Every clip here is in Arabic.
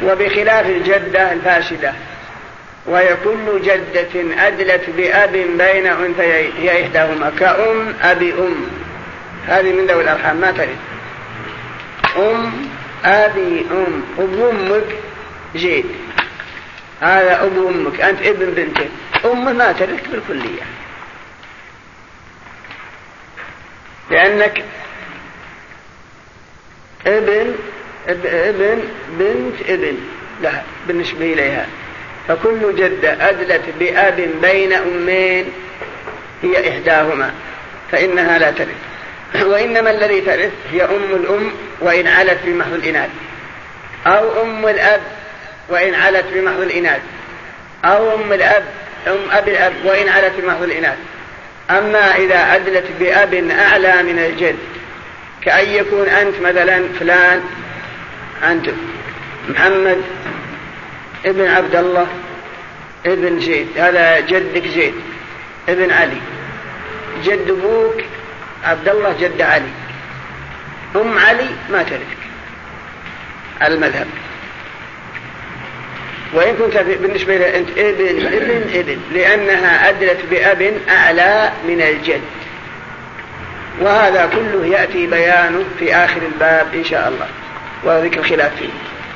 وبخلاف الجدة الفاسدة، وهي كل جدة أدلت بأب بين أنثيين هي إحداهما كأم أبي أم، هذه من ذوي الأرحام ما ترث. أم أبي أم، أبو أمك جيد، هذا أبو أمك، أنت ابن بنتك، أمه ما ترث بالكلية، لأنك ابن بنت ابن لها بالنسبة إليها. فكل جدة أدلت بأب بين أمين هي إحداهما فإنها لا ترث. وإنما الذي ترث هي أم الأم وإن علت بمحض الإناث، أو أم الأب وإن علت بمحض الإناث، أو أم الأب أم أبي الأب وإن علت بمحض الإناث. أما إذا أدلت بأب أعلى من الجد، كأن يكون أنت مثلا فلان، أنت محمد ابن عبد الله ابن زيد، هذا جدك زيد ابن علي، جد أبوك عبد الله جد علي، أم علي ما ترثك على المذهب. وإن كنت بالنسبة لها أنت ابن لأنها أدلت بأب أعلى من الجد. وهذا كله يأتي بيانه في آخر الباب إن شاء الله وذكر الخلاف فيه.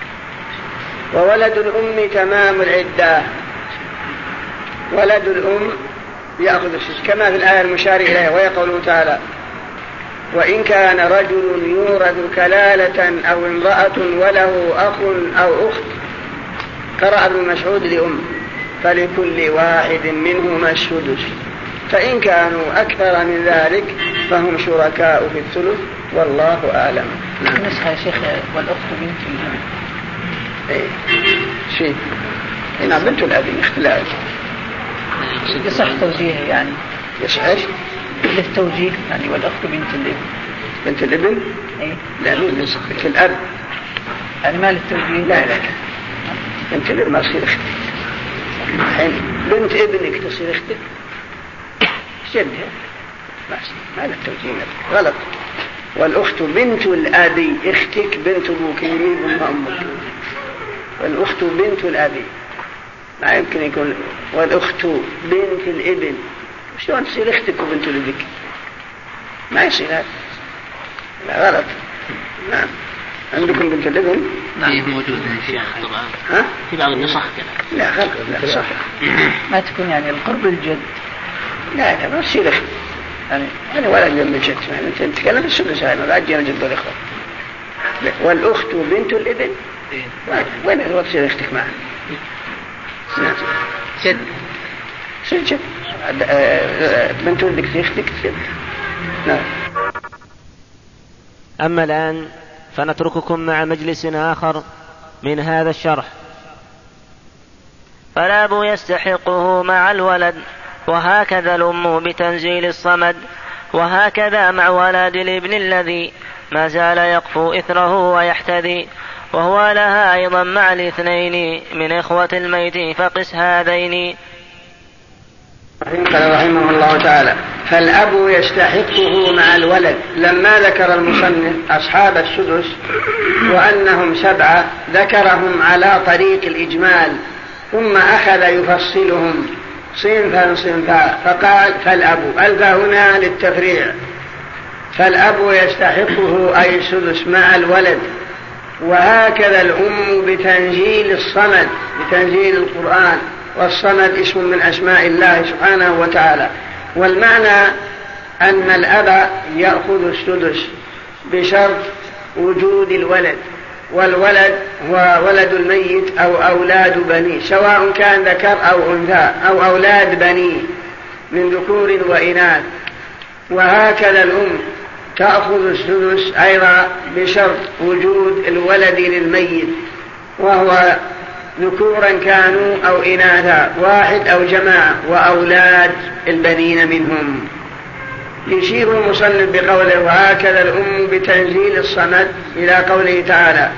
وولد الأم تمام العدة، ولد الأم يأخذ السدس كما في الآية المشار إليها، وهي قوله تعالى: وإن كان رجل يورث كلالة أو امرأة وله أخ أو أخت، قرأ ابن مسعود لأم، فلكل واحد منهما السدس، فإن كانوا أكثر من ذلك فهم شركاء في الثلث والله أعلم. نسخة يا شيخ والأخت بنت الأب. شيء هنا بنت الأب اختلاف يصح توجيه يعني يصح ايش؟ للتوجيه يعني والأخت بنت الابن. بنت الابن؟ ايه لا مين يصح بنت الأب يعني ما للتوجيه. لا بنت الابن ما تصير اختك، الحين بنت ابنك تصير اختك جدها ما للتوجيه غلط. والأخت بنت الأبي، اختك بنت أبوك يمين أمك، والأخت بنت الأبي ما يمكن يكون والأخت بنت الابن، شلون تصير اختك وبنت الابك؟ ما يصير هذا، لا غلط. نعم عندكم بنت الابن؟ نعم موجود طبعا. ها؟ في بعض النسخ كذا. لا غلط، لا صح. ما تكون يعني القرب الجد. لا ما تصير اخت يعني ولا جنب الجد، انت تتكلم في السدس هاي ما بعد جنب الجد والإخوة. والأخت بنت الابن وين هو تصير اختك معها؟ جد جد بنت ولدك اختك تصير. نعم. أما الآن فنترككم مع مجلس آخر من هذا الشرح. فالأب يستحقه مع الولد، وهكذا الأم بتنزيل الصمد، وهكذا مع ولد الابن الذي ما زال يقفو إثره ويحتذي، وهو لها أيضا مع الاثنين من إخوة الميت فقس هذين. قال رحمه الله تعالى: فالأب يستحقه مع الولد. لما ذكر المصنف أصحاب السدس وأنهم 7 ذكرهم على طريق الإجمال، ثم أخذ يفصلهم صنفا صنفا، فقال: فالأب ألف هنا للتفريع، فالأب يستحقه أي السدس مع الولد، وهكذا الأم بتنزيل الصمد، بتنزيل القرآن، والصمد اسم من أسماء الله سبحانه وتعالى. والمعنى أن الأب يأخذ السدس بشرط وجود الولد، والولد هو ولد الميت أو أولاد بنيه، سواء كان ذكر أو أنثى، أو أولاد بنيه من ذكور وإناث. وهكذا الأم تأخذ السدس أيضا بشرط وجود الولد للميت، وهو ذكورا كانوا أو إناثا، واحد أو جماعة، وأولاد البنين منهم. يشير المصنف بقوله: وهكذا الأم بتنزيل الصمد إلى قوله تعالى: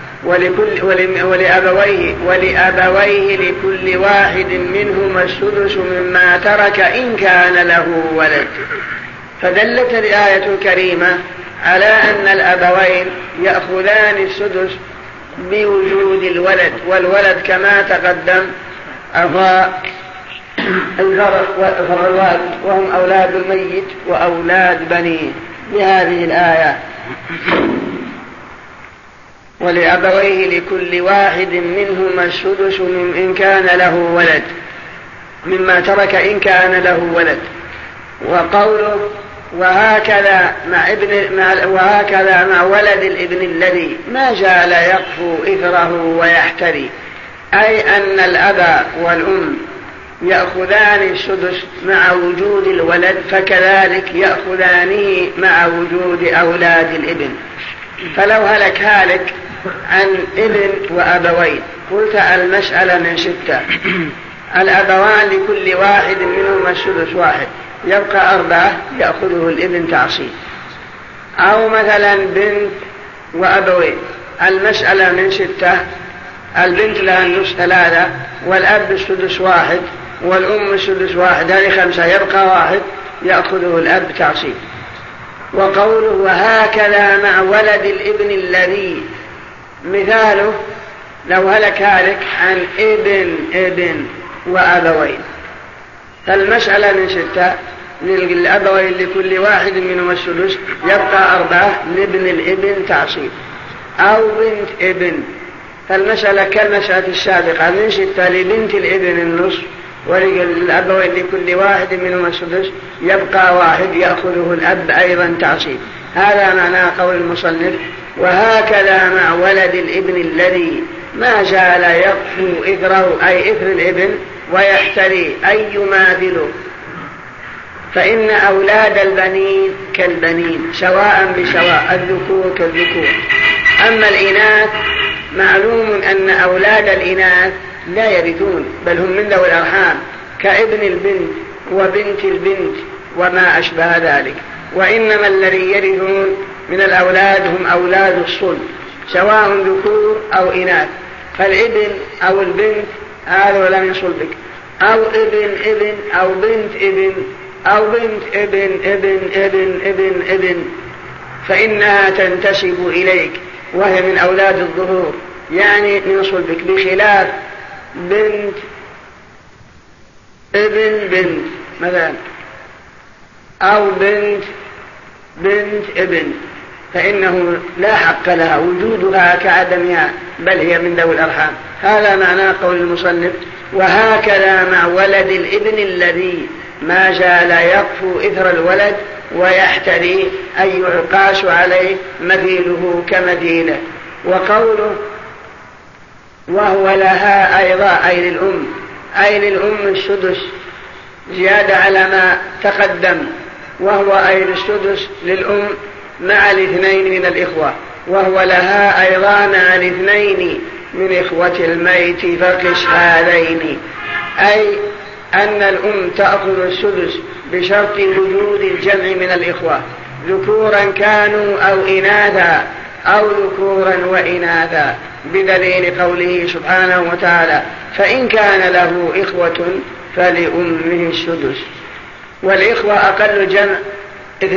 ولأبويه لكل واحد منهما السدس مما ترك إن كان له ولد. فدلت الآية الكريمة على أن الأبوين يأخذان السدس بوجود الولد، والولد كما تقدم هو الفرع الوارث وهم أولاد الميت وأولاد بنيه بهذه الآية. ولأبويه لكل واحد منهما السدس إن كان له ولد مما ترك إن كان له ولد. وقوله وهكذا مع ولد الابن الذي ما زال يقفو إثره ويحتري، أي أن الأب والأم يأخذان السدس مع وجود الولد، فكذلك يأخذانه مع وجود أولاد الابن. فلو هلك هالك عن ابن وأبوين قلت المسألة من 6، الأبوان لكل واحد منهما السدس واحد، يبقى 4 يأخذه الابن تعصيب. أو مثلا بنت وأبوين، المسألة من 6، البنت لها النصف 3 والأب السدس 1 والأم السدس 1، هذه 5، يبقى 1 يأخذه الأب تعصيب. وقوله وهكذا مع ولد الابن الذي، مثاله لو هلك هالك عن ابن وأبوين، فالمسألة من 6، للأبوين لكل واحد منهم السدس، يبقى 4 لابن الابن تعصيب. أو بنت ابن، فالمسألة كالمسألة السابقة من 6 لبنت الابن النصف، وللأبوين لكل واحد منهم السدس، يبقى 1 يأخذه الأب أيضا تعصيب. هذا معنى قول المصنف وهكذا مع ولد الابن الذي ما زال يقفو إثره، أي إثر الابن، ويحتري أي يماثله، فإن أولاد البنين كالبنين سواء بسواء، الذكور كالذكور. أما الإناث معلوم أن أولاد الإناث لا يرثون، بل هم من ذوي الأرحام كابن البنت وبنت البنت وما أشبه ذلك. وإنما الذي يرثون من الأولاد هم أولاد الصلب سواء ذكور أو إناث، فالابن أو البنت هذا لم يصلبك، أو ابن أو بنت ابن أو بنت ابن فإنها تنتسب إليك وهي من أولاد الظهور، يعني من صلبك، بخلاف بنت بنت مثلا، أو بنت ابن، فإنه لا حق لها وجودها كعدمها، بل هي من ذوي الأرحام. هذا معنى قول المصنف وهكذا مع ولد الابن الذي ما زال يقفو إثر الولد ويحتري، أي يقاس عليه مثيله كمثيله. وقوله وهو لها أيضا، أي للأم السدس، زيادة على ما تقدم، وهو أي السدس للأم مع 2 من الإخوة، وهو لها أيضا مع 2 من إخوة الميت فقس هذين، أي أن الأم تأخذ السدس بشرط وجود الجمع من الإخوة ذكورا كانوا أو إناثا، أو ذكورا وإناثا، بدليل قوله سبحانه وتعالى فإن كان له إخوة فلأمه السدس. والإخوة أقل جمع 2،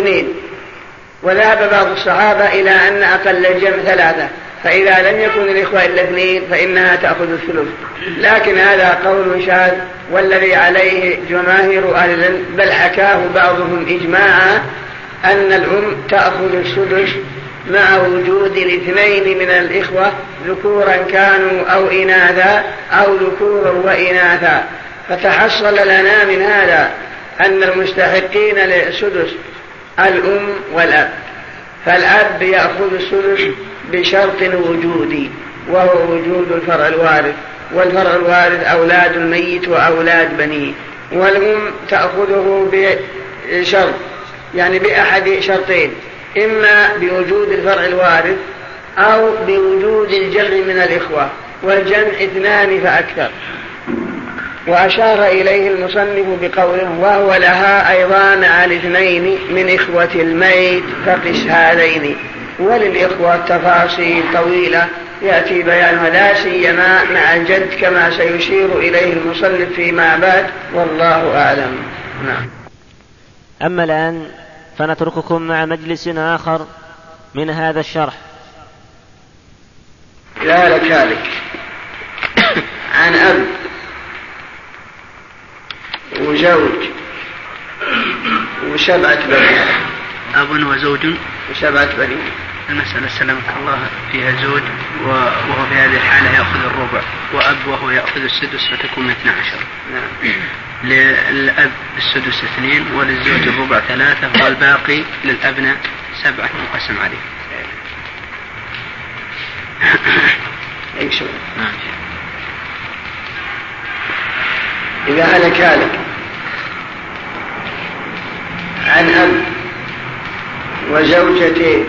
وذهب بعض الصحابة إلى أن أقل الجمع 3، فإذا لم يكن الإخوة إلا 2 فإنها تأخذ الثلث. لكن هذا قول شاذ، والذي عليه جماهير أهل العلم، بل حكاه بعضهم إجماعا، أن الأم تأخذ السدس مع وجود 2 من الإخوة ذكورا كانوا أو إناثا، أو ذكورا وإناثا. فتحصل لنا من هذا أن المستحقين للسدس الأم والأب، فالأب يأخذ السدس بشرط وجودي، وهو وجود الفرع الوارث، والفرع الوارث أولاد الميت وأولاد بنيه. والأم تأخذه بشرط، يعني بأحد شرطين، إما بوجود الفرع الوارث أو بوجود الجمع من الإخوة، والجمع 2 فأكثر. وأشار إليه المصنف بقوله وهو لها أيضا مع 2 من إخوة الميت فقس هذين. وللإخوة تفاصيل طويلة يأتي بيانها، لا سيما مع الجد كما سيشير إليه المصنف فيما بعد، والله أعلم. نعم. أما الآن فنترككم مع مجلس آخر من هذا الشرح. إذا هلك هالك عن أب وزوج وسبعة بنين. أب وزوج وسبعة بنين. المسألة سلمك الله فيها زوج وهو في هذه الحالة يأخذ الربع، وأب وهو يأخذ السدس فتكون من 12. نعم. للأب السدس 2 وللزوج الربع 3 والباقي للأبناء 7 مقسم عليه. أي شيء. إذا هلك هالك عن أب وزوجتين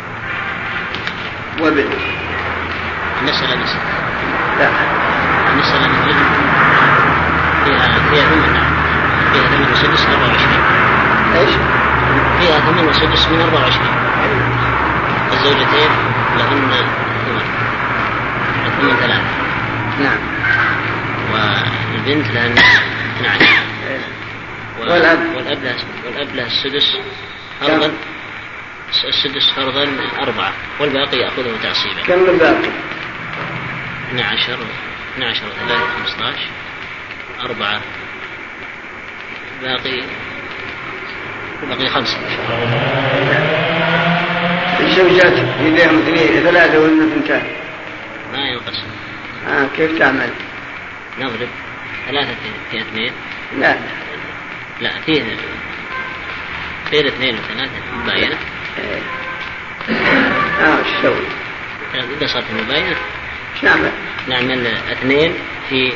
وابن. المسألة لا. المسألة مثل فيها ثمن وسدس من 24. ايش؟ فيها ثمن وسدس من 24. الزوجتين لهن ثمن 3. نعم. والبنت لها 12. والأب له السدس فرضا. السدس فرضا 4 والباقي يأخذه تعصيبا. كم الباقي؟ 12 3 15 4 باقي 5. الزوجات يديهم 3 وهم 2. ما ينقسم. كيف تعمل؟ نضرب 3 في 2. لا فيه 2 و3 مباينة. ايش تسوي؟ إذا صارت مباينة ايش نعمل؟ نعمل 2 في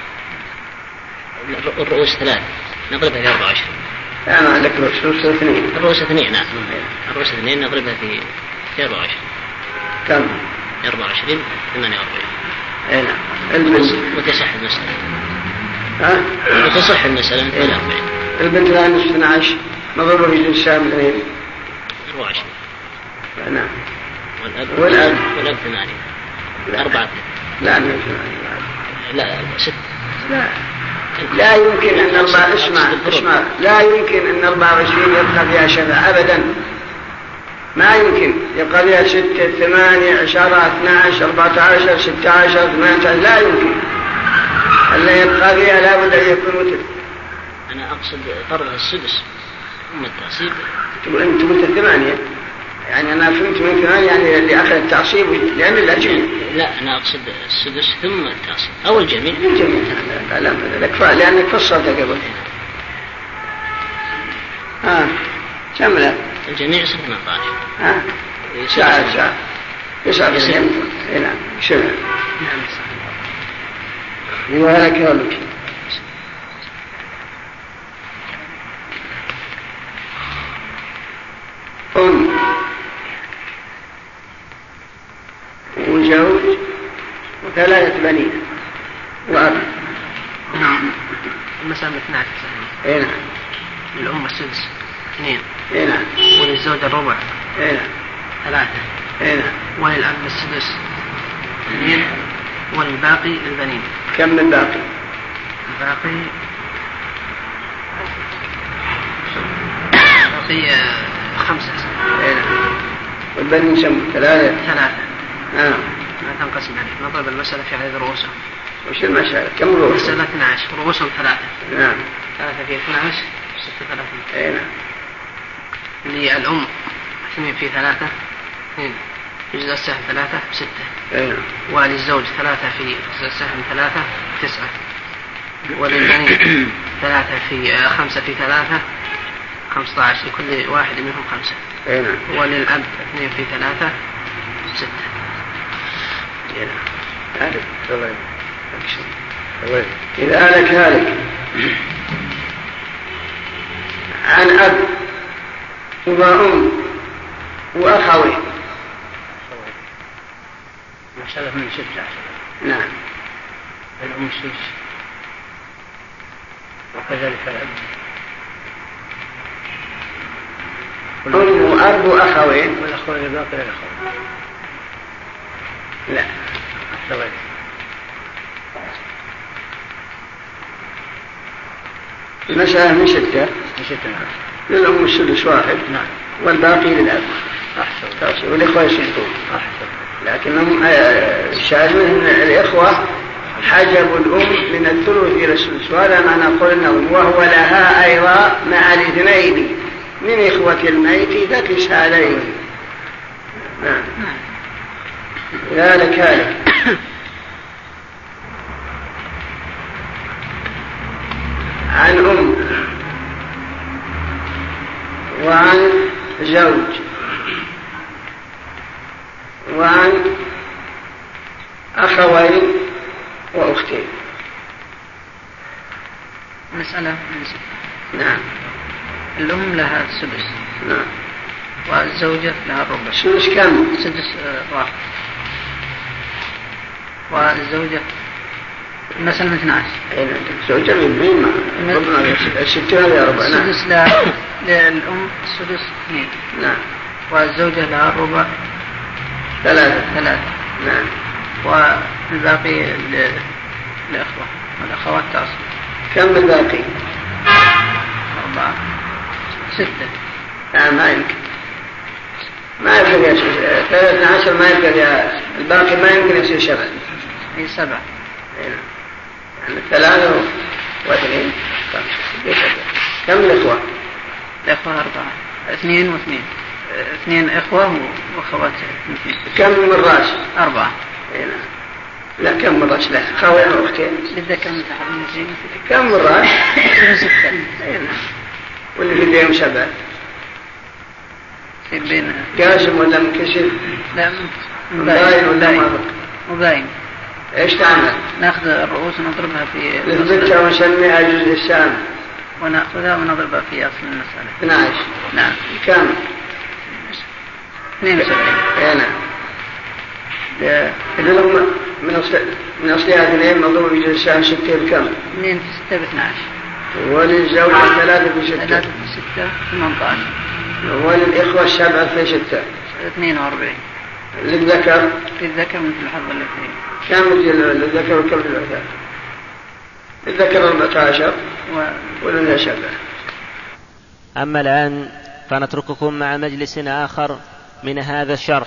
الرؤوس 3 نضربها في 24. ما عندك رؤوس 2. الرؤوس 2. نعم. الرؤوس 2 نضربها في 24. كم؟ 24 48. اي نعم. البنت وتصح المسألة. وتصح المسألة من 48. البنت لها نصف 12 مضروبة في جنس سهم 2. 24. نعم. والأب 8. 4. لا من 8. لا 6. لا يمكن أن اسمع لا يمكن أن 24 يبقى فيها شفع أبدا. ما يمكن يبقى فيها 6 8 10 12 14 16 18. لا يمكن. اللي يبقى فيها لا بد أن يكون وتر. أنا أقصد فرض السدس ثم التعصيب. أنت قلت 8 يعني أنا فهمت من 8 يعني اللي أخذ التعصيب لأن الأجمع. لا أنا أقصد السدس ثم التعصيب أو الجميع. الجميع. لا لأنك فصلت قبل. كم الجميع 18. ساعة هنا شنو؟ نعم. وهلك هلك أم وزوج و3 بنين وأب. نعم. المسألة 12. اي نعم. الأم السدس 2. اي نعم. وللزوج الربع. اي نعم. 3. اي نعم. وللأب السدس 2 والباقي للبنين. كم الباقي؟ الباقي 5. اي نعم. والبنين سموا 3. ما تنقسم عليه. نضرب المسألة في عدد رؤوسهم. وش المسألة؟ كم رؤوس؟ المسألة 12 رؤوسهم 3. نعم. 3 في 12 36. اي نعم. اللي الأم 2 في 3 2 جزء السهم 3 6. اي نعم. وللزوج 3 في جزء السهم 3 9. وللبنين 3 في 5 في 3 15 لكل واحد منهم 5. اي نعم. وللأب 2 في 3 6. اي نعم. عارف الله. إذا هلك عن أب وأم وأخوين. مسألة من 6. نعم. الأم 6 وكذلك الأب. أم وأب وأخوين. والأخوين الباقي للأخوين. لا. أخوين. المسألة من 6. للأم السدس 1. نعم. والباقي للأب. أحسن. والإخوة 60. أحسن. لكنهم الشاهد من الإخوة حجبوا الأم من الثلث إلى السدس، وهذا معنى قول النووي وهو لها أيضا مع الاثنين من إخوة الميت ذكس هذين. نعم. ذلك هالك. عن أم وعن زوج وعن أخوين وأختين. مسألة. نعم. الأم لها السدس. نعم. والزوجة لها الربع. السدس كم؟ سدس واحد. والزوجة مثلا 12. الزوجة من ربنا الستين هذه ربع. السدس للأم السدس 2. نعم. والزوجة لها الربع 3. نعم. والباقي للأخوة والأخوات تصل. كم الباقي؟ 4 6. نعم ما يمكن. ما يمكن يا شيخ 13 ما يمكن يا الباقي ما يمكن يصير 7. هي 7. يعني 3 و2 5. كم الإخوة؟ الإخوة 4. 2 و2. 2 إخوة وأخوات 2. كم من راس؟ 4. لا كم من راس لا خوين وأختين. للذكر مثل حظ الأنثيين. كم من راس؟ 6. واللي في بينهم 7. بين قاسم ولا منكسر؟ لا مباين ولا مابق؟ مباين. ايش تعمل؟ ناخذ الرؤوس ونضربها في نثبتها ونسميها جزء السام ونأخذها ونضربها في أصل المسألة. 12. نعم. كم؟ 72. نعم. من أصلها 2 مضروب بجزء السام 6 بكم؟ 2 في 6 ب12. وللزوج 3 في 6. 3 في 6 18. وللإخوة 7 في 6 42. للذكر مثل حظ الأنثيين. كم للذكر وكم للأنثى؟ للذكر 14 وللأنثى 7. أما الآن فنترككم مع مجلس آخر من هذا الشرح.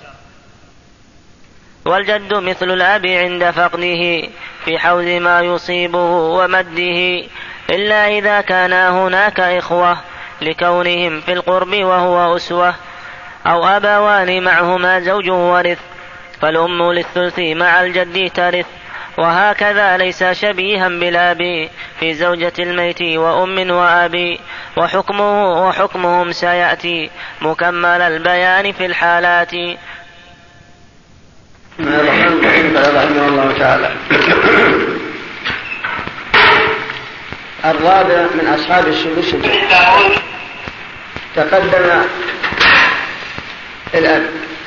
والجد مثل الأب عند فقده في حوز ما يصيبه ومده، إلا إذا كان هناك إخوة لكونهم في القرب وهو أسوة، أو أبوان معهما زوج ورث، فالأم للثلث مع الجد ترث. وهكذا ليس شبيها بالأب في زوجة الميت وأم وأبي، وحكمهم سيأتي مكمل البيان في الحالات. رحمه الله تعالى. الرابع من أصحاب السدس تقدم الأب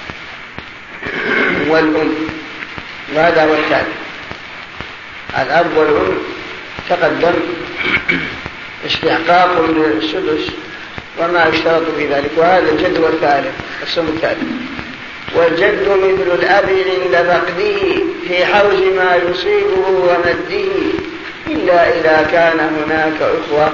والأم، وهذا هو الثالث. الأب والأم تقدم استحقاق السدس وما يشترط في ذلك، وهذا الجد والثالث الصنف الثالث. والجد مثل الأب عند فقده في حوز ما يصيبه ومده، إلا إذا كان هناك إخوة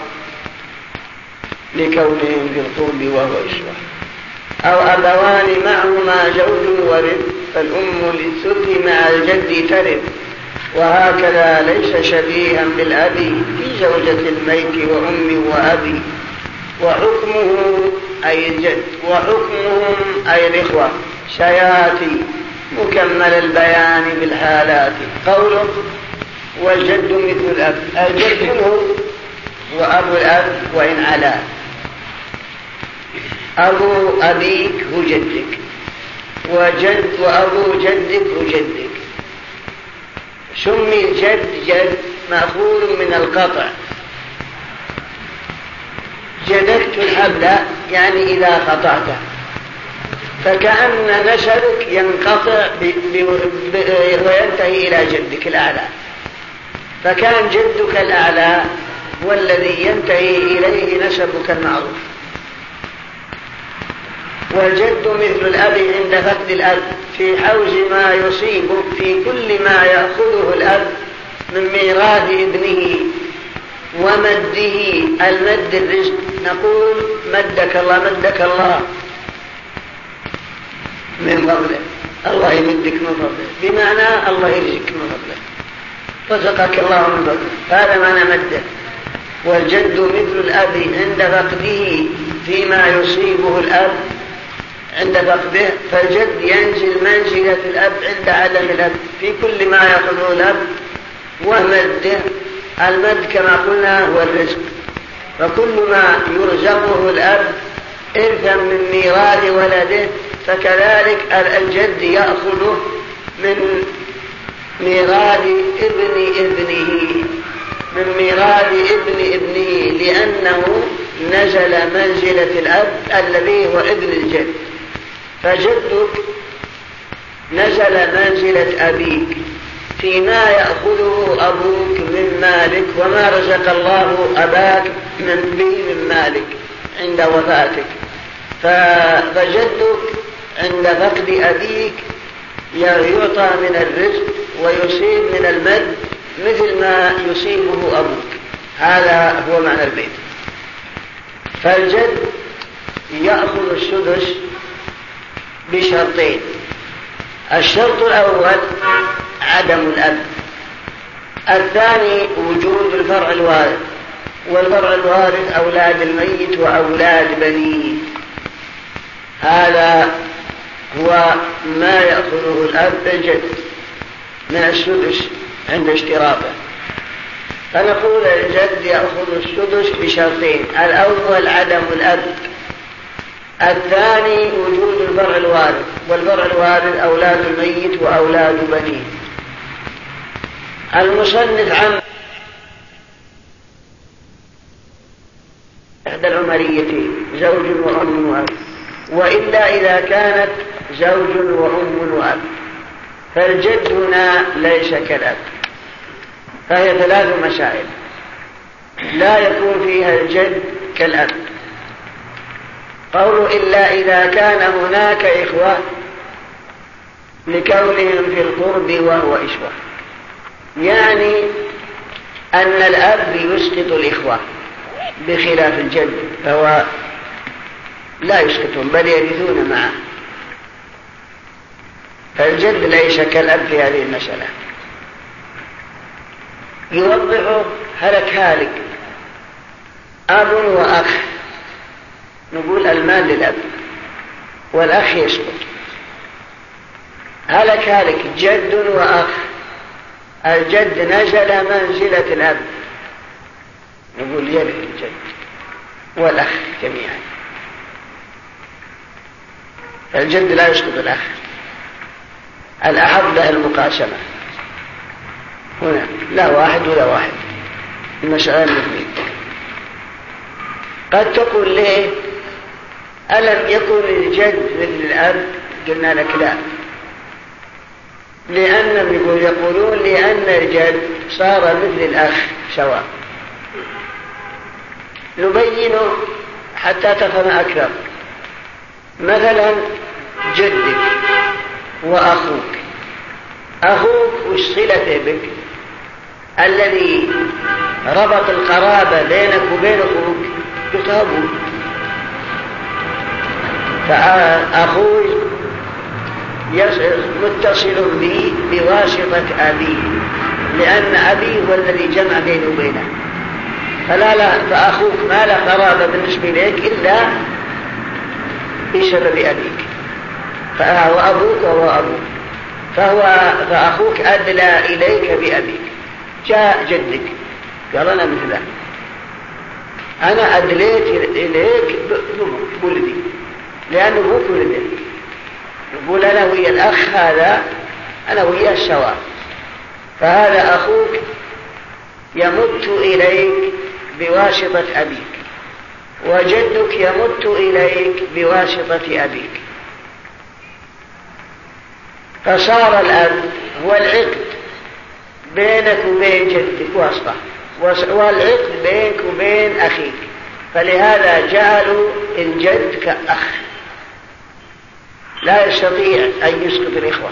لكونهم في القرب وهو أسوة، أو أبوان معهما زوج ورث، فالأم للثلث مع الجد ترث. وهكذا ليس شبيها بالأب في زوجة الميت وأم وأبي، وحكمه أي الجد وحكمهم أي الإخوة سيأتي مكمل البيان بالحالات. قوله والجد مثل الأب، الجد هو وأبو الأب وإن علا، أبو أبيك هو جدك، وأبو جدك هو جدك. سمي الجد جد مأخوذ من القطع. جددت الحبل يعني إذا قطعته، فكأن نسبك ينقطع وينتهي إلى جدك الأعلى، فكان جدك الأعلى هو الذي ينتهي إليه نسبك المعروف. والجد مثل الأب عند فقد الأب في حوز ما يصيبه في كل ما يأخذه الأب من ميراث ابنه ومده. المد الرزق، نقول مدك الله من فضله، الله يمدك من فضله، بمعنى الله يرزقك من فضله، رزقك الله من فضله، هذا معنى مده. والجد مثل الأب عند فقده فيما يصيبه الأب عند فقده، فالجد ينزل منزلة الأب عند عدم الأب في كل ما يأخذه الأب ومده. المد كما قلنا هو الرزق، فكل ما يرزقه الأب إرثا من ميراث ولده فكذلك الجد يأخذه من ميراث ابن ابنه، من ميراث ابن ابنه، لأنه نزل منزلة الأب الذي هو ابن الجد. فجدك نزل منزلة أبيك فيما يأخذه أبوك من مالك وما رزق الله أباك من مالك عند وفاتك. فجدك عند فقد أبيك يعطى من الرزق ويصيب من المد مثل ما يصيبه أبوك. هذا هو معنى البيت. فالجد يأخذ السدس بشرطين: الشرط الأول عدم الأب، الثاني وجود الفرع الوارث، والفرع الوارث أولاد الميت وأولاد بنيه. هذا هو ما يأخذه الأب الجد من السدس عند اشتراطه. فنقول الجد يأخذ السدس بشرطين: الأول عدم الأب، الثاني وجود الفرع الوارث، والفرع الوارث أولاد الميت وأولاد بنيه. المصنف عن إحدى العمريتين زوج وأم وأب، وإلا إذا كانت زوج وأم وأب فالجد هنا ليس كالأب. فهي ثلاث مسائل لا يكون فيها الجد كالأب. قول إلا إذا كان هناك إخوة لكونهم في القرب وهو إشوة، يعني أن الأب يسقط الإخوة بخلاف الجد، فهو لا يسقطهم بل يرثون معه. فالجد ليس كالأب في هذه المسألة. يوضح هلك أب وأخ، نقول المال للأب والأخ يسقط. هلك جد وأخ، الجد نزل منزلة الأب، نقول يرث الجد والأخ جميعا. الجد لا يسقط الأخ، الأحد له المقاسمة، هنا لا واحد ولا واحد، المسألة الاثنين. قد تقول ليه ألم يكن الجد مثل الأب؟ قلنا لك لا، لأنهم يقولون لأن الجد صار مثل الأخ سواء. نبينه حتى تفهم أكثر. مثلا جدك وأخوك، أخوك وش صلته بك؟ الذي ربط القرابة بينك وبين أخوك كتابه. فأخوي متصل بي بواسطة أبي، لأن أبي هو الذي جمع بينه وبينه. فأخوك ما له قرابة بالنسبة إليك إلا بسبب أبيك، فهو أبوك وهو أبوك، فأخوك أدلى إليك بأبيك. جاء جدك قال أنا مثله، أنا أدليت إليك بولدي لأنه أبوك ولدي. يقول أنا ويا الأخ هذا أنا ويا السواء. فهذا أخوك يمت إليك بواسطة أبيك، وجدك يمت إليك بواسطة أبيك. فصار الأب هو العقد بينك وبين جدك واسطة، والعقد بينك وبين أخيك، فلهذا جعلوا الجد كأخ، لا يستطيع أن يسقط الإخوة،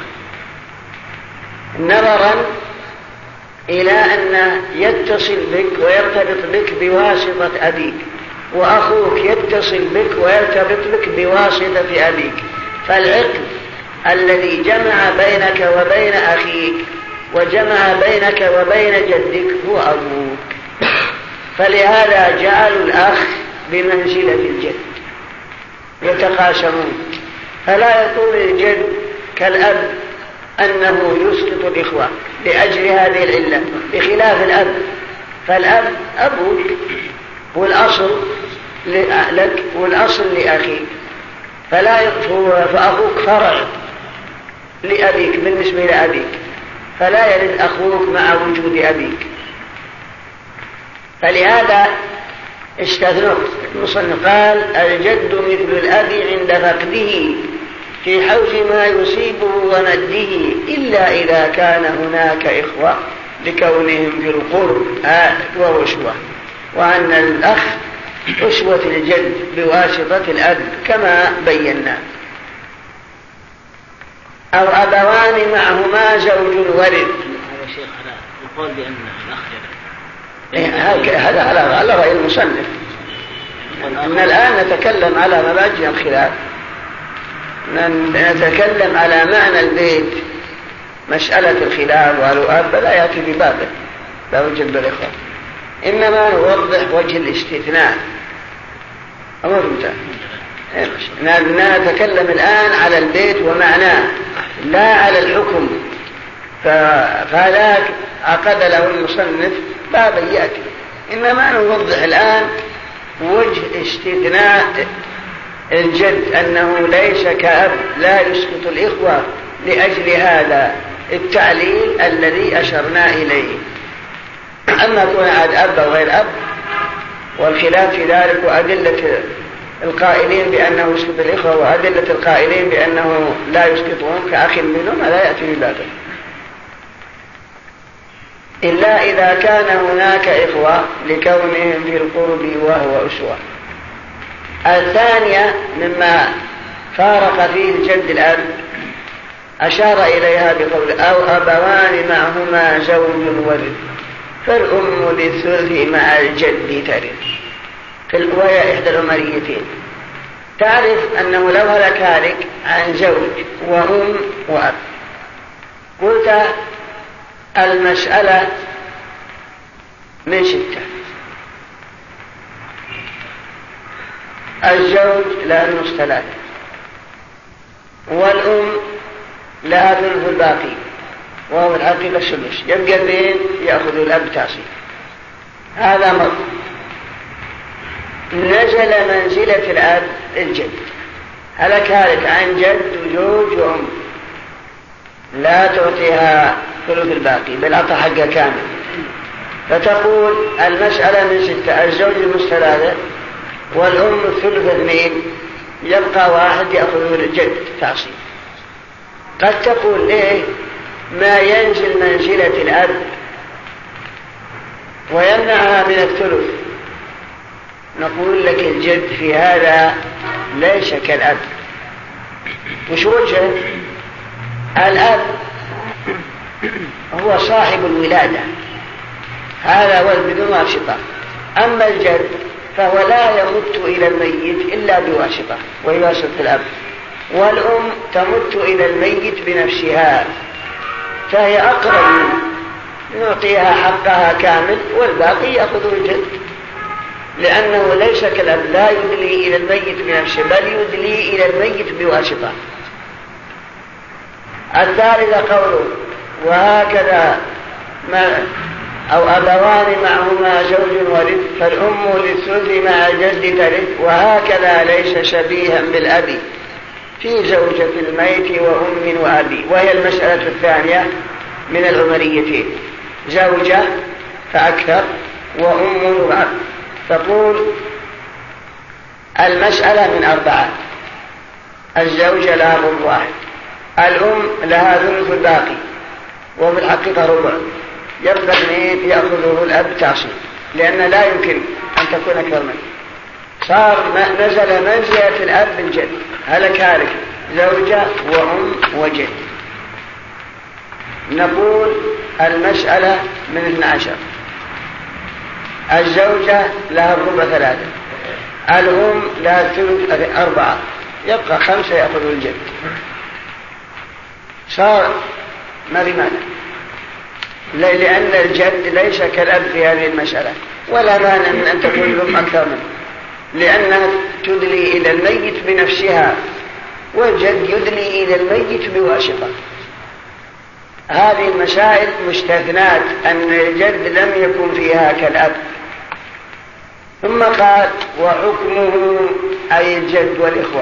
نظرا إلى أن يتصل بك ويرتبط بك بواسطة أبيك، وأخوك يتصل بك ويرتبط بك بواسطة أبيك. فالعقد الذي جمع بينك وبين أخيك وجمع بينك وبين جدك هو أبوك، فلهذا جعلوا الأخ بمنزلة الجد يتقاسمون. فلا يقول الجد كالأب أنه يسقط الإخوة لأجل هذه العلة، بخلاف الأب، فالأب أبوك والأصل لك والأصل لأخيك، فأخوك فرع لأبيك بالنسبة لأبيك، فلا يرد أخوك مع وجود أبيك. فلهذا استثنوا المصنف قال الجد مثل الأب عند فقده في حوز ما يصيبه ومده، إلا إذا كان هناك إخوة لكونهم في القرب وأسوة، وأن الأخ أسوة الجد بواسطة الأب كما بينا. أو أبوان معهما زوج ورث. هذا شيخ يقول بأن الأخ هذا على رأي المصنف. من الآن نتكلم على مبادئ الخلاف، نتكلم على معنى البيت. مسألة الخلاف والأب لا يأتي ببابه، لا وجد بالإخوة، إنما نوضح وجه الاستثناء. نتكلم الآن على البيت ومعناه لا على الحكم، فهذاك عقد له المصنف بابا يأتي، إنما نوضح الآن وجه استثناء الجد أنه ليس كأب لا يسقط الإخوة لأجل هذا التعليل الذي أشرنا إليه. أما كون عاد أب أو غير أب والخلاف في ذلك، وأدلة القائلين بأنه يسقط الإخوة وأدلة القائلين بأنه لا يسقطهم كأخ منهم، لا يأتي ببابه إلا إذا كان هناك إخوة لكونهم في القرب وهو أسوة. الثانية مما فارق فيه الجد الأب أشار إليها بقول أو أبوان معهما زوج ورث، فالأم للثلث مع الجد ترث، وهي إحدى العمريتين. تعرف أنه لو هلك هالك عن زوج وأم وأب، قلت المسألة من 6. الزوج لها النص 3، والأم لها ثلث الباقي وهو الحقيقة السدس، يبقى 2 يأخذ الأب تعصيب. هذا مرض نزل منزلة الأب الجد، هلك هالك عن جد وزوج وأم، لا تعطيها ثلث الباقي بل أعطى حقها كامل، فتقول المسألة من 6، الزوج النص 3 والأم الثلث 2، يبقى 1 يأخذ الجد تعصيب. قد تقول ليه ما ينزل منزلة الأب ويمنعها من الثلث؟ نقول لك الجد في هذا ليس كالأب. وش وجه؟ الأب هو صاحب الولادة، هذا ولد بدون واسطة. أما الجد فهو لا يمت إلى الميت إلا بواسطة، وهي واسطة الأب. والأم تمت إلى الميت بنفسها، فهي أقرب منه، نعطيها حقها كامل والباقي يأخذه الجد، لأنه ليس كالأب لا يدلي إلى الميت بنفسه بل يدلي إلى الميت بواسطة. الثالث قوله وهكذا أو أبوان معهما زوج ورث، فالأم للثلث مع الجد ترث، وهكذا ليس شبيها بالأب في زوجة الميت وأم وأبي. وهي المسألة الثانية من العمريتين، زوجة فأكثر وأم وأب. تقول المسألة من 4، الزوجة لها ربع 1، الأم لها ثلث الباقي وفي الحقيقة ربع، يبقى 2 يأخذه الأب تعصيب، لأن لا يمكن أن تكون أكثر منه. صار نزل منزلة الأب بالجد، هلك هالك زوجة وأم وجد. نقول المسألة من 12، الزوجة لها الربع 3، الأم لها الثلث 4، يبقى 5 يأخذ الجد. صار ما في مانع، لأن الجد ليس كالأب في هذه المسألة، ولا مانع من أن تكون الأم أكثر منه، لأنها تدلي إلى الميت بنفسها، والجد يدلي إلى الميت بواسطة. هذه المسائل مستثنات، أن الجد لم يكن فيها كالأب. ثم قال وحكمه أي الجد والإخوة،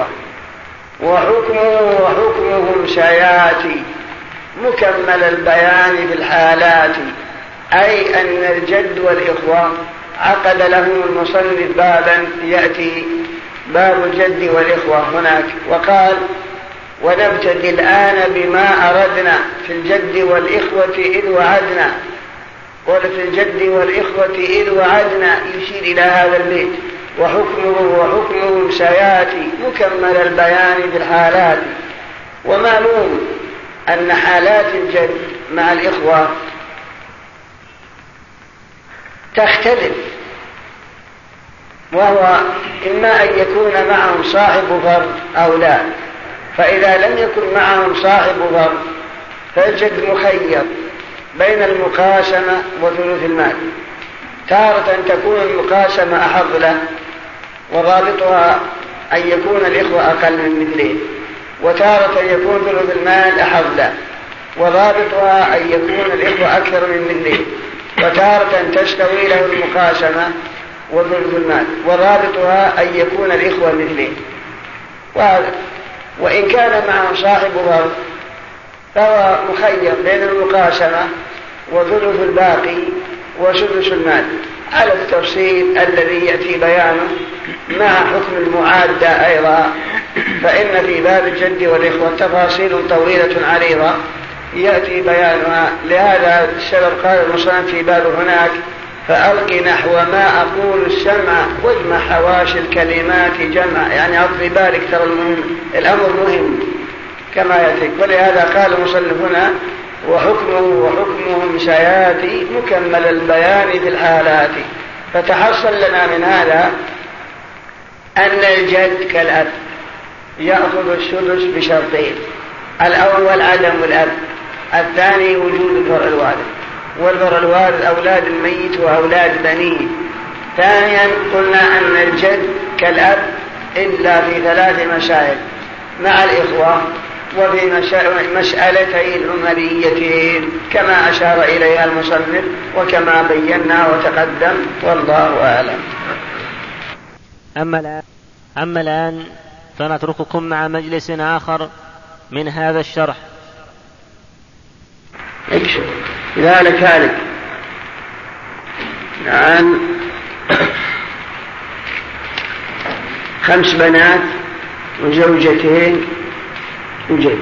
وحكمهم سياتي مكمل البيان في الحالات، أي أن الجد والإخوة عقد لهم المصنف بابا يأتي باب الجد والإخوة هناك، وقال ونبتدي الآن بما أردنا في الجد والإخوة إذ وعدنا، قال في الجد والإخوة إذ وعدنا، يشير إلى هذا البيت. وحكمهم سياتي مكمل البيان في الحالات. ومعلوم أن حالات الجد مع الإخوة تختلف، وهو إما أن يكون معهم صاحب فرض أو لا. فإذا لم يكن معهم صاحب فرض فالجد مخير بين المقاسمة وثلث المال. تارة تكون المقاسمة أحظ له، وضابطها أن يكون الإخوة أقل من مثلين، وتارة يكون ثلث المال أحظ له، وضابطها أن يكون الإخوة أكثر من مثلين، وتارة تستوي له المقاسمة وثلث المال، وضابطها أن يكون الإخوة مثلين. وإن كان معه صاحب فرض فهو مخير بين المقاسمة وثلث الباقي وسدس المال، على التفصيل الذي يأتي بيانه مع حكم المعادة أيضا. فإن في باب الجد والإخوة تفاصيل طويلة عريضة يأتي بيانها. لهذا السبب قال المصنف في باب هناك فألق نحو ما أقول السمع واجمع حواشي الكلمات جمع، يعني أطفي بالك، ترى الأمر مهم كما يأتيك. ولهذا قال المصنف هنا وحكمهم سياتي مكمل البيان في الحالات. فتحصل لنا من هذا أن الجد كالأب يأخذ السدس بشرطين: الأول عدم الأب، الثاني وجود الفرع الوارث، والفرع الوارث أولاد الميت وأولاد بنيه. ثانيا قلنا أن الجد كالأب إلا في 3 مسائل مع الإخوة، وفي مسألتي العمريتين كما أشار إليها المصنف وكما بينا وتقدم، والله أعلم. أما الآن فنترككم مع مجلس آخر من هذا الشرح. اكشف ذلك هالك عن 5 بنات وزوجتين وجد.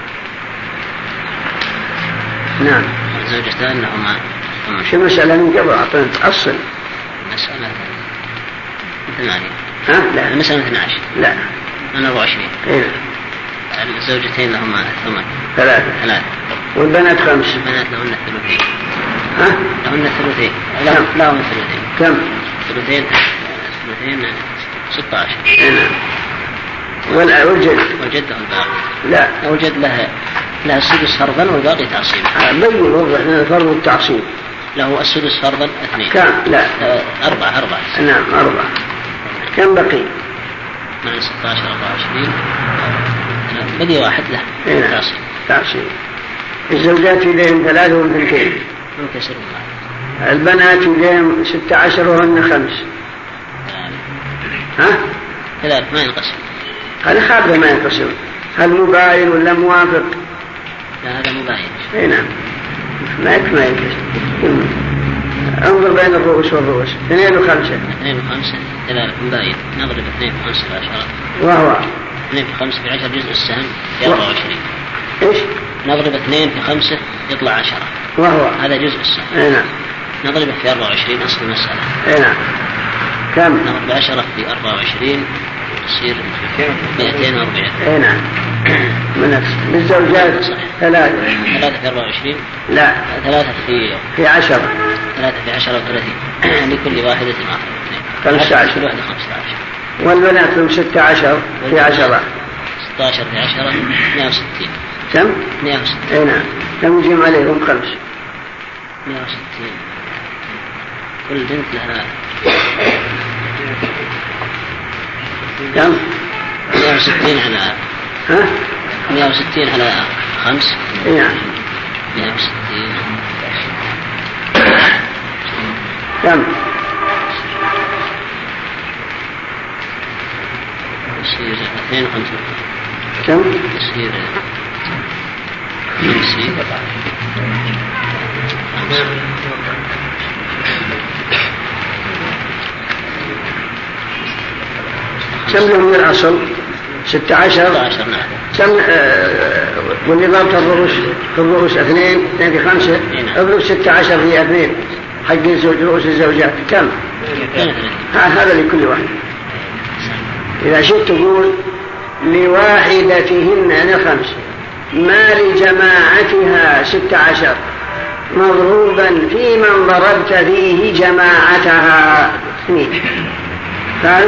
نعم. زوجتان لهما شو مسألة من قبل أعطيت أصل مسألة 8. لا المسألة 12. لا من 24. إيه. الزوجتين لهما 3. والبنات 5. البنات لهن 2. لهن 2. لهن 2. كم؟ 2 16. نعم. والجد له الباقي. لا الجد له السدس فرضا والباقي تعصيب. بين وضح لنا فرض التعصيب. له السدس فرضا 2. كم؟ لا 4. نعم 4. كم بقي؟ من 16 24 بقي 1 له تعصيب. الزوجات يدين 3 وثنتين منكسر. البنات يدين 16 وهن 5. 3 ما ينقسم. هذا خابه ما ينقسم. هل مباين ولا موافق؟ لا هذا مباين. اي نعم ما ينقسم. انظر بين الرؤوس والرؤوس 2 و5. 2 و5 كذلك مباين. نضرب 2 في 5 في 10. وهو 2 في 5 في 10 جزء السهم في 24. ايش؟ نضرب 2 في 5 يطلع 10. وهو هذا جزء السهم. اي نعم. نضربه في 24 أصل المسألة. اي نعم. كم؟ نضرب 10 في 24 يصير 240. اي نعم. للزوجات 3 في 24. لا 3 في 10. 3 في 10 30 لكل واحدة 15. كل واحدة 15. والبنات 16 في 10. 16 في 10 160. كم؟ 160. اي نعم. كم يجيب عليهم 5؟ 160. كل بنت لها كم؟ 160 على 160 على 5. اي نعم. 160 كم؟ يصير 52. كم؟ يصير 50. كم لهم من الأصل؟ 16. نعم. كم والنظام في الرؤوس 2 في 5. اضرب 16 في 2 حق رؤوس الزوجات كم؟ هذا لكل واحد. إذا شئت تقول لواحدتهن أنا 5 ما لجماعتها 16 مضروبا في من ضربت فيه جماعتها 2. فاهم؟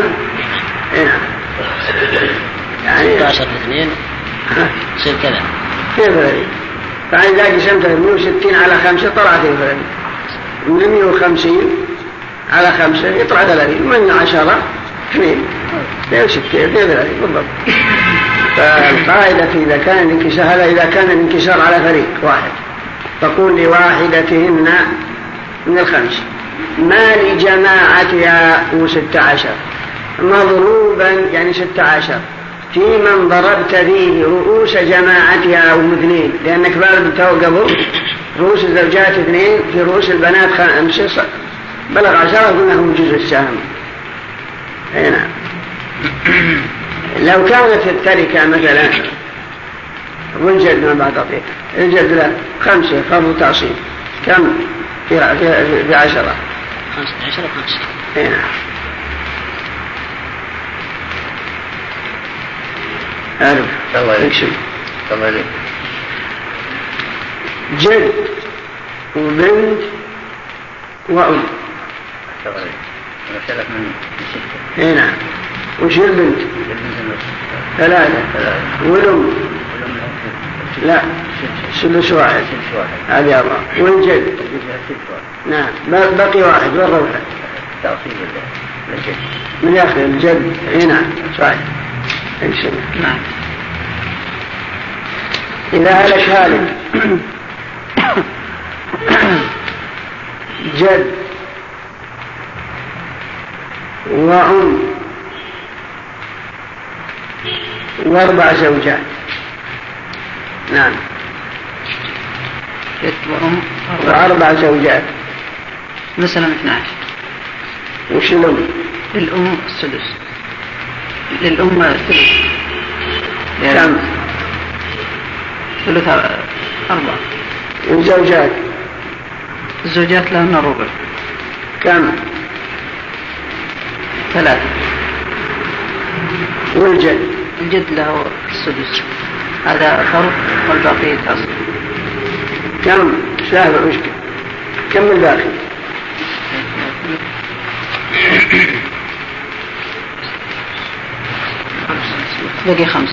يعني 16 في 2 يصير كذا. كيف ذلك؟ فإذا قسمت 160 على 5 طلع 30. من 150 على 5 يطلع 30. من 10 2 60 30 بالضبط. فالقاعدة إذا كان الانكسار هذا إذا كان الانكسار على فريق واحد تقول لواحدتهن من 5 ما لجماعتها 16 مضروبا يعني 16 في من ضربت فيه رؤوس جماعتها هم 2 لأنك بعد توقفوا رؤوس الزوجات 2 في رؤوس البنات 5 بلغ 10 قلناهم جزء السهم. هنا لو كانت التركة مثلا والجد ما بعد أطيق الجد له 5 فرض تعصيب كم في 10 15 و50. هنا أعرف اكشف جد وبنت وأم. هنا وش البنت 3 والأم لا 6 واحد هذه الله والجد نعم بقي واحد والروح من يأخذ الجد هنا صحيح. نعم. إذا هلك هالك جد وأم و4 زوجات. نعم. جد وأم و4 زوجات مثلا 12. وش الأم؟ للأم السدس للأم الثلث. كم؟ ثلث 4. والزوجات؟ الزوجات لهن الربع. كم؟ 3. والجد؟ الجد له السدس هذا فرض والباقي تعصب. كم؟ سهل مشكلة. كم الباقي؟ بقي 5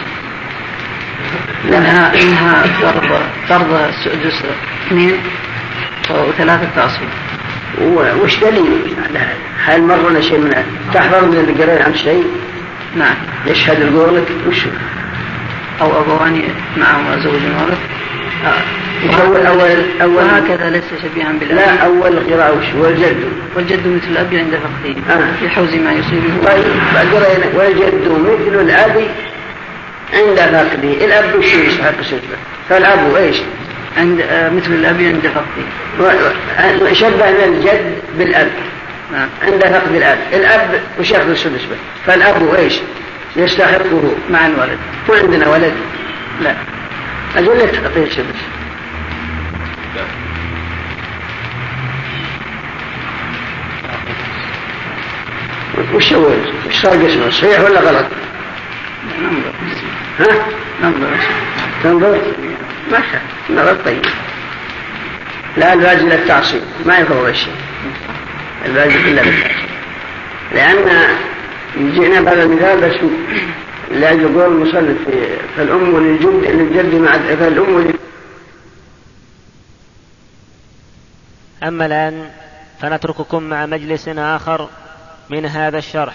لأنها فرض السدس 2 و3 تعصب. وش دليل؟ هل مرنا شيء من تحفظ من القرآن عن شيء؟ نعم. يشهد القولك وش أو أبوان معه زوج وارث. أول وهكذا ليس شبيها بالأب. لا أول قراءة وش والجد مثل الأب عند فقده في حوز ما يصيبه. طيب والجد مثل الأب عند فقده. الأب وش يستحق السدس؟ فالأب إيش؟ مثل الأب عند فقده. شبه الجد بالأب نعم. عند فقد الأب وش يأخذ السدس به؟ فالأب إيش يستحقه مع الولد. وعندنا ولد لا أقول لك تعطيه السدس. وش صار قسمه صحيح ولا غلط؟ ننظر ما شاء نظر طيب. لا الباقي للتعصيب ما يفضل الشيء الباقي كله بالتعصيب لأن جئنا بهذا المثال بس لا يقول المصنف فالأم للجد مع فالأم. أما الآن فنترككم مع مجلس آخر من هذا الشرح.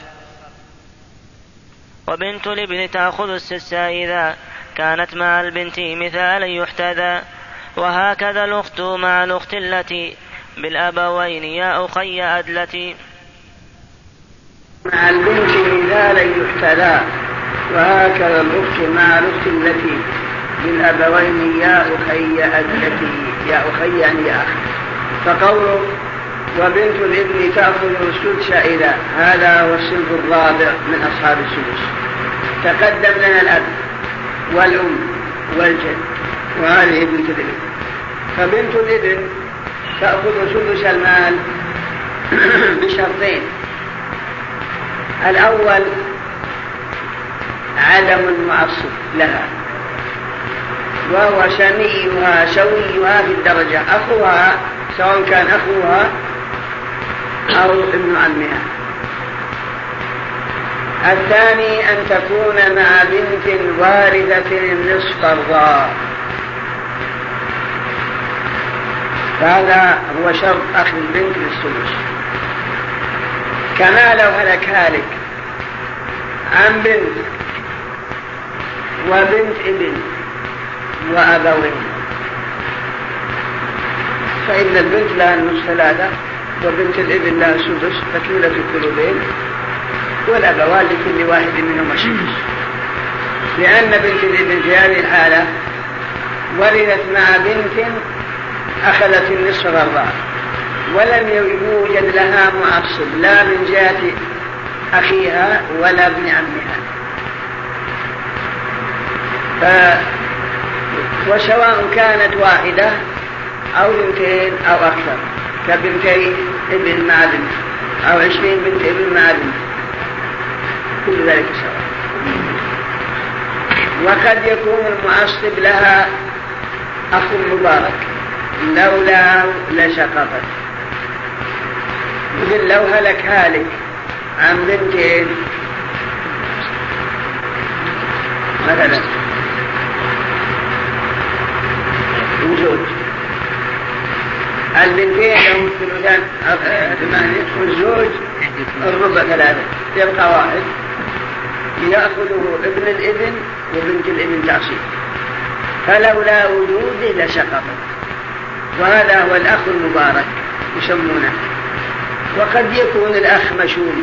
وبنت الابن تأخذ السدس إذا كانت مع البنت مثالا يحتذى، وهكذا الأخت مع الأخت التي بالأبوين يا أخي أدلتي. مع البنت مثالا يحتذى، وهكذا الأخت مع الأخت التي بالأبوين يا أخي أدلتي. يا أخي يعني يا أخي. فقوله وبنت الابن تأخذ السدس إذا، هذا هو الصنف الرابع من أصحاب السدس. تقدم لنا الأب والأم والجد، وهذه بنت الابن. فبنت الابن تأخذ سدس المال بشرطين: الأول عدم المعصب لها، وهو سويها في الدرجة، أخوها سواء كان أخوها أو ابن عمها. الثاني أن تكون مع بنت وارثة نصف الرضاع، هذا هو شرط أخذ البنت للسدس. كما لو هلك هالك عن بنت وبنت ابن وأبوين، فإن البنت لها النصف ثلاثة، وبنت الابن لها السدس تكملة الثلثين، والأبوان لكل واحد منهما السدس. لأن بنت الابن في هذه الحالة ورثت مع بنت أخذت النصف الرضاع، ولم يوجد لها معصب لا من جهة أخيها ولا ابن عمها. وسواء كانت واحدة أو بنتين أو أكثر، كبنتي ابن مع بنت أو 20 بنت ابن مع بنت، كل ذلك سواء. وقد يكون المعصب لها أخ مبارك لولا لسقطت، مثل لو هلك هالك عن بنتين مثلا وزوج، البنتين لهم الثلثان 8 والزوج الربع 3، يبقى واحد يأخذه ابن الابن وبنت الابن تعصيب، فلولا وجوده لسقطت. وهذا هو الأخ المبارك يسمونه. وقد يكون الأخ مشؤوم،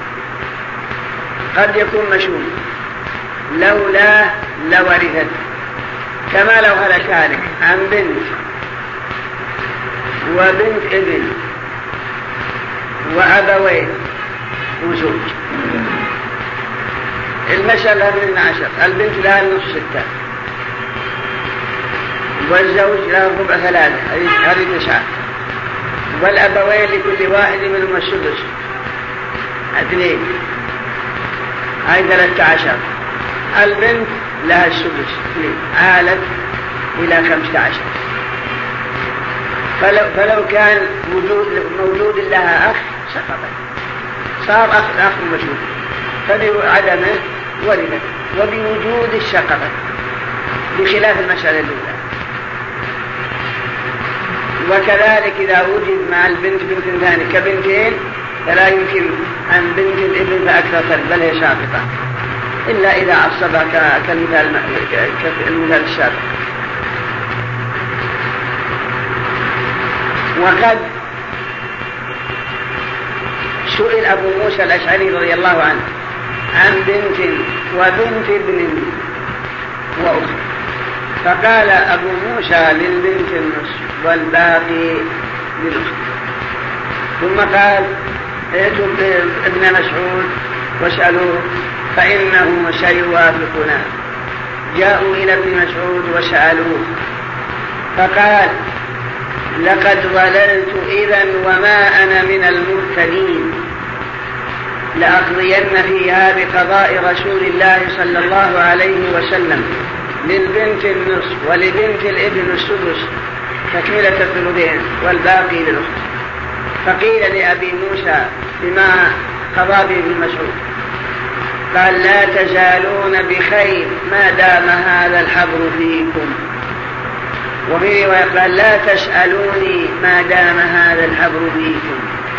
قد يكون مشؤوم لولا لورثت، كما لو هلك هالك عن بنت وبنت ابن وأبوين وزوج. المسألة 12، البنت لها النصف 6 والزوج له ربع 3، هذه 9، والأبوين لكل واحد منهم السدس 2، هذه 13. البنت لها السدس 2، عالت إلى 15. فلو كان موجود لها أخ سقطت، صار أخ مشهود، فبعدمه ولدت، وبوجود سقطت، بخلاف المسألة الأولى. وكذلك إذا وجد مع البنت بنت ثانية كبنتين، فلا يمكن أن بنت الابن فأكثر، بل هي ساقطة، إلا إذا عصبها كالمثال السابق. وقد سئل أبو موسى الأشعري رضي الله عنه عن بنت وبنت ابن وأخت، فقال أبو موسى للبنت النصف والباقي للأخت. ثم قال ائتوا ابن مسعود واسألوه فإنه سيوافقنا. جاءوا إلى ابن مسعود وسألوه فقال لقد ضللت إذن وما أنا من المبتلين، لأقضين فيها بقضاء رسول الله صلى الله عليه وسلم للبنت النصف ولبنت الابن السدس تكملة الثلثين والباقي للأخت. فقيل لأبي موسى بما قضى به ابن مسعود، قال لا تزالون بخير ما دام هذا الحبر فيكم. وفي رواية قال لا تسألوني ما دام هذا الحبر فيكم.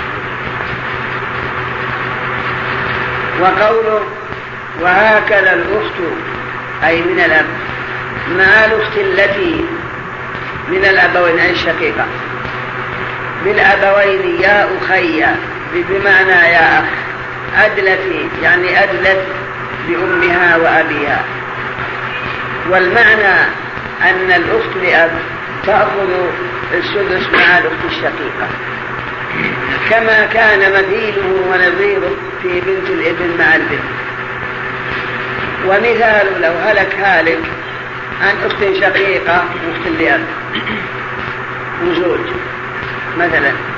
وقوله وهكذا الأخت أي من الأب مع الأخت التي من الأبوين أي الشقيقة بالأبوين يا أخي بمعنى يا أخ أدلت يعني أدلت بأمها وأبيها. والمعنى أن الأخت لأب تأخذ السدس مع الأخت الشقيقة كما كان مثيله ونظيره في بنت الابن مع البنت. ومثال لو هلك هالك عن أخت شقيقة وأخت لأب وزوج مثلا